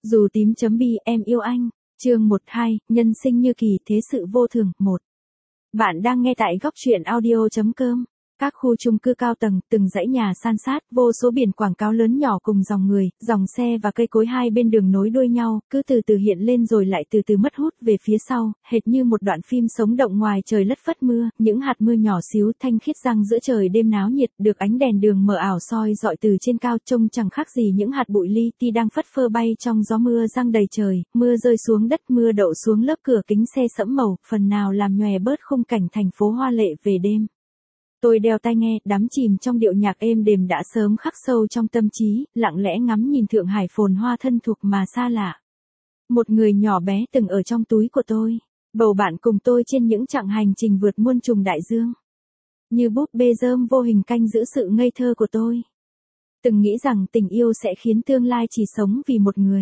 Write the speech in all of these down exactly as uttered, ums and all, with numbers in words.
Dù tím chấm bi em yêu anh, chương một hai, nhân sinh như kỳ thế sự vô thường, một. Bạn đang nghe tại góc truyện audio chấm com. Các khu chung cư cao tầng, từng dãy nhà san sát, vô số biển quảng cáo lớn nhỏ cùng dòng người, dòng xe và cây cối hai bên đường nối đuôi nhau, cứ từ từ hiện lên rồi lại từ từ mất hút về phía sau, hệt như một đoạn phim sống động ngoài trời lất phất mưa, những hạt mưa nhỏ xíu thanh khiết răng giữa trời đêm náo nhiệt, được ánh đèn đường mờ ảo soi dọi từ trên cao, trông chẳng khác gì những hạt bụi li ti đang phất phơ bay trong gió mưa răng đầy trời, mưa rơi xuống đất, mưa đậu xuống lớp cửa kính xe sẫm màu, phần nào làm nhòe bớt khung cảnh thành phố hoa lệ về đêm. Tôi đeo tai nghe, đắm chìm trong điệu nhạc êm đềm đã sớm khắc sâu trong tâm trí, lặng lẽ ngắm nhìn Thượng Hải phồn hoa thân thuộc mà xa lạ. Một người nhỏ bé từng ở trong túi của tôi, bầu bạn cùng tôi trên những chặng hành trình vượt muôn trùng đại dương. Như búp bê rơm vô hình canh giữ sự ngây thơ của tôi. Từng nghĩ rằng tình yêu sẽ khiến tương lai chỉ sống vì một người.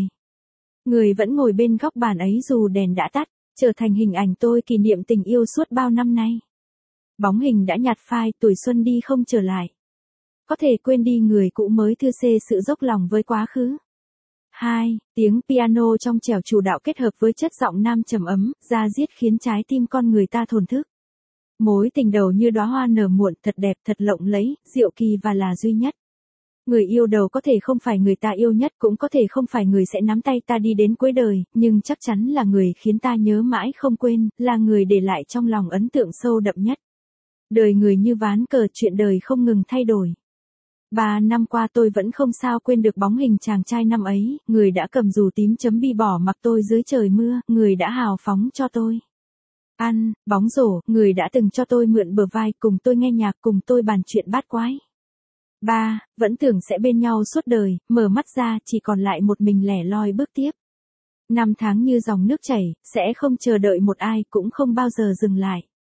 Người vẫn ngồi bên góc bàn ấy dù đèn đã tắt, trở thành hình ảnh tôi kỷ niệm tình yêu suốt bao năm nay. Bóng hình đã nhạt phai, tuổi xuân đi không trở lại. Có thể quên đi người cũ mới thư xê sự dốc lòng với quá khứ. hai. Tiếng piano trong trẻo chủ đạo kết hợp với chất giọng nam trầm ấm, da diết khiến trái tim con người ta thổn thức. Mối tình đầu như đóa hoa nở muộn, thật đẹp, thật lộng lẫy, diệu kỳ và là duy nhất. Người yêu đầu có thể không phải người ta yêu nhất, cũng có thể không phải người sẽ nắm tay ta đi đến cuối đời, nhưng chắc chắn là người khiến ta nhớ mãi không quên, là người để lại trong lòng ấn tượng sâu đậm nhất. Đời người như ván cờ, chuyện đời không ngừng thay đổi. Ba năm qua tôi vẫn không sao quên được bóng hình chàng trai năm ấy, người đã cầm dù tím chấm bi bỏ mặc tôi dưới trời mưa, người đã hào phóng cho tôi ăn bóng rổ, người đã từng cho tôi mượn bờ vai, cùng tôi nghe nhạc, cùng tôi bàn chuyện bát quái. Ba, vẫn tưởng sẽ bên nhau suốt đời, mở mắt ra chỉ còn lại một mình lẻ loi bước tiếp. Năm tháng như dòng nước chảy, sẽ không chờ đợi một ai, cũng không bao giờ dừng lại.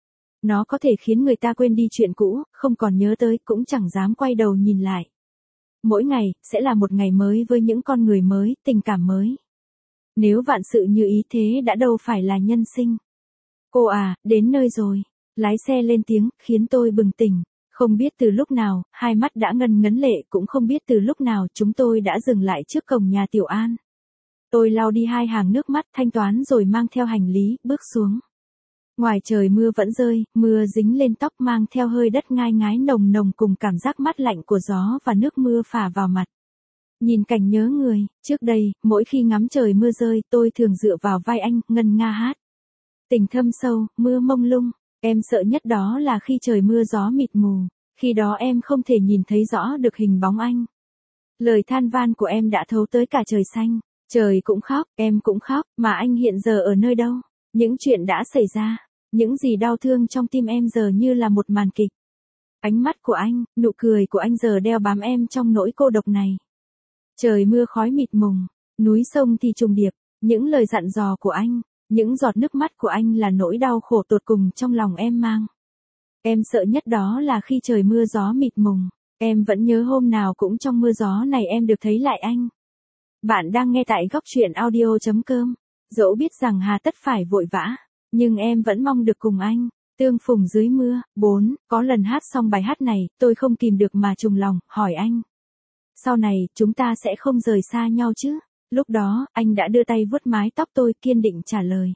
Nó có thể khiến người ta quên đi chuyện cũ, không còn nhớ tới, cũng chẳng dám quay đầu nhìn lại. Mỗi ngày, sẽ là một ngày mới với những con người mới, tình cảm mới. Nếu vạn sự như ý thế đã đâu phải là nhân sinh. Cô à, đến nơi rồi. Lái xe lên tiếng, khiến tôi bừng tỉnh. Không biết từ lúc nào, hai mắt đã ngần ngấn lệ, cũng không biết từ lúc nào chúng tôi đã dừng lại trước cổng nhà Tiểu An. Tôi lau đi hai hàng nước mắt, thanh toán rồi mang theo hành lý, bước xuống. Ngoài trời mưa vẫn rơi, mưa dính lên tóc mang theo hơi đất ngai ngái nồng nồng cùng cảm giác mát lạnh của gió và nước mưa phả vào mặt. Nhìn cảnh nhớ người, trước đây, mỗi khi ngắm trời mưa rơi, tôi thường dựa vào vai anh, ngân nga hát. Tình thâm sâu, mưa mông lung, em sợ nhất đó là khi trời mưa gió mịt mù, khi đó em không thể nhìn thấy rõ được hình bóng anh. Lời than van của em đã thấu tới cả trời xanh, trời cũng khóc, em cũng khóc, mà anh hiện giờ ở nơi đâu? Những chuyện đã xảy ra. Những gì đau thương trong tim em giờ như là một màn kịch. Ánh mắt của anh, nụ cười của anh giờ đeo bám em trong nỗi cô độc này. Trời mưa khói mịt mùng, núi sông thì trùng điệp, những lời dặn dò của anh, những giọt nước mắt của anh là nỗi đau khổ tột cùng trong lòng em mang. Em sợ nhất đó là khi trời mưa gió mịt mùng, em vẫn nhớ hôm nào cũng trong mưa gió này em được thấy lại anh. Bạn đang nghe tại góc truyện audio chấm com. Dẫu biết rằng hà tất phải vội vã, nhưng em vẫn mong được cùng anh, tương phùng dưới mưa. Bốn, có lần hát xong bài hát này, tôi không kìm được mà trùng lòng, hỏi anh. Sau này, chúng ta sẽ không rời xa nhau chứ? Lúc đó, anh đã đưa tay vuốt mái tóc tôi, kiên định trả lời.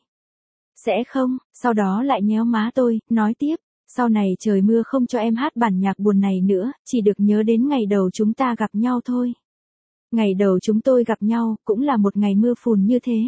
Sẽ không, sau đó lại nhéo má tôi, nói tiếp. Sau này trời mưa không cho em hát bản nhạc buồn này nữa, chỉ được nhớ đến ngày đầu chúng ta gặp nhau thôi. Ngày đầu chúng tôi gặp nhau, cũng là một ngày mưa phùn như thế.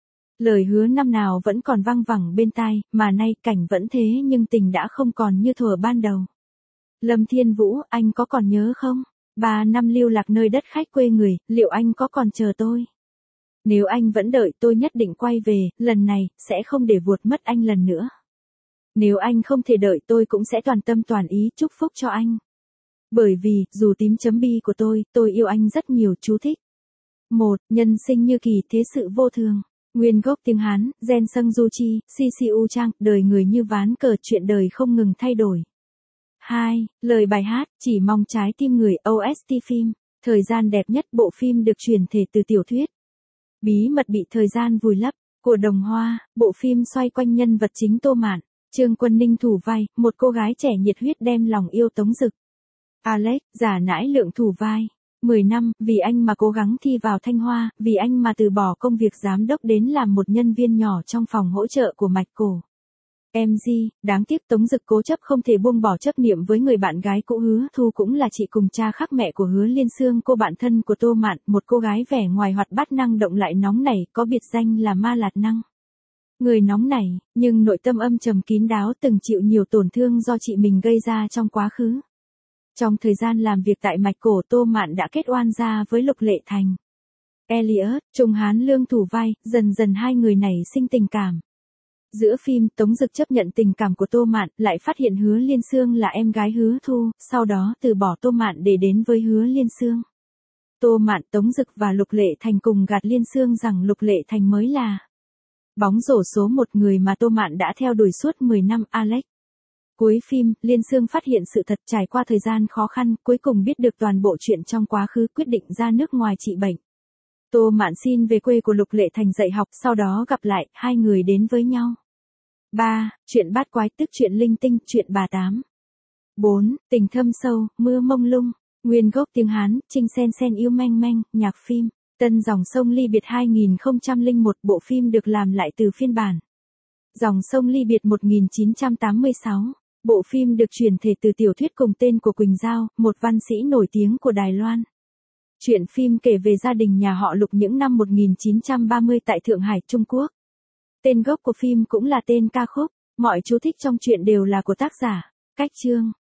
Lời hứa năm nào vẫn còn văng vẳng bên tai, mà nay cảnh vẫn thế nhưng tình đã không còn như thuở ban đầu. Lâm Thiên Vũ, anh có còn nhớ không? Ba năm lưu lạc nơi đất khách quê người, liệu anh có còn chờ tôi? Nếu anh vẫn đợi tôi nhất định quay về, lần này, sẽ không để vuột mất anh lần nữa. Nếu anh không thể đợi tôi cũng sẽ toàn tâm toàn ý chúc phúc cho anh. Bởi vì, dù tím chấm bi của tôi, tôi yêu anh rất nhiều, chú thích. Một, nhân sinh như kỳ thế sự vô thường. Nguyên gốc tiếng Hán, Gen Sung Du Chi, Si Si U Trang, đời người như ván cờ, chuyện đời không ngừng thay đổi. Hai, lời bài hát, chỉ mong trái tim người, ô ét tê phim, thời gian đẹp nhất, bộ phim được chuyển thể từ tiểu thuyết. Bí mật bị thời gian vùi lấp, của Đồng Hoa, bộ phim xoay quanh nhân vật chính Tô Mạn, Trương Quân Ninh thủ vai, một cô gái trẻ nhiệt huyết đem lòng yêu Tống Dực. Alex, giả nãi lượng thủ vai. mười năm, vì anh mà cố gắng thi vào Thanh Hoa, vì anh mà từ bỏ công việc giám đốc đến làm một nhân viên nhỏ trong phòng hỗ trợ của Mạch Cổ. em giê, đáng tiếc Tống Dực cố chấp không thể buông bỏ chấp niệm với người bạn gái cũ Hứa Thu, cũng là chị cùng cha khác mẹ của Hứa Liên Xương, cô bạn thân của Tô Mạn, một cô gái vẻ ngoài hoạt bát năng động lại nóng nảy, có biệt danh là Ma Lạt Năng. Người nóng nảy, nhưng nội tâm âm trầm kín đáo, từng chịu nhiều tổn thương do chị mình gây ra trong quá khứ. Trong thời gian làm việc tại Mạch Cổ, Tô Mạn đã kết oan gia với Lục Lệ Thành. Elliot, Trung Hán Lương thủ vai, dần dần hai người này sinh tình cảm. Giữa phim, Tống Dực chấp nhận tình cảm của Tô Mạn, lại phát hiện Hứa Liên Xương là em gái Hứa Thu, sau đó từ bỏ Tô Mạn để đến với Hứa Liên Xương. Tô Mạn, Tống Dực và Lục Lệ Thành cùng gạt Liên Xương rằng Lục Lệ Thành mới là bóng rổ số một, người mà Tô Mạn đã theo đuổi suốt mười năm, Alex. Cuối phim, Liên Xương phát hiện sự thật, trải qua thời gian khó khăn, cuối cùng biết được toàn bộ chuyện trong quá khứ, quyết định ra nước ngoài trị bệnh. Tô Mạn xin về quê của Lục Lệ Thành dạy học, sau đó gặp lại, hai người đến với nhau. ba. Chuyện bát quái, tức chuyện linh tinh, chuyện bà tám. bốn. Tình thâm sâu, mưa mông lung. Nguyên gốc tiếng Hán, Trinh Sen Sen yêu manh manh, nhạc phim. Tân dòng sông ly biệt hai nghìn không trăm lẻ một, bộ phim được làm lại từ phiên bản Dòng sông ly biệt một nghìn chín trăm tám mươi sáu. Bộ phim được chuyển thể từ tiểu thuyết cùng tên của Quỳnh Giao, một văn sĩ nổi tiếng của Đài Loan. Chuyện phim kể về gia đình nhà họ Lục những năm một nghìn chín trăm ba mươi tại Thượng Hải, Trung Quốc. Tên gốc của phim cũng là tên ca khúc, mọi chú thích trong truyện đều là của tác giả. Cách chương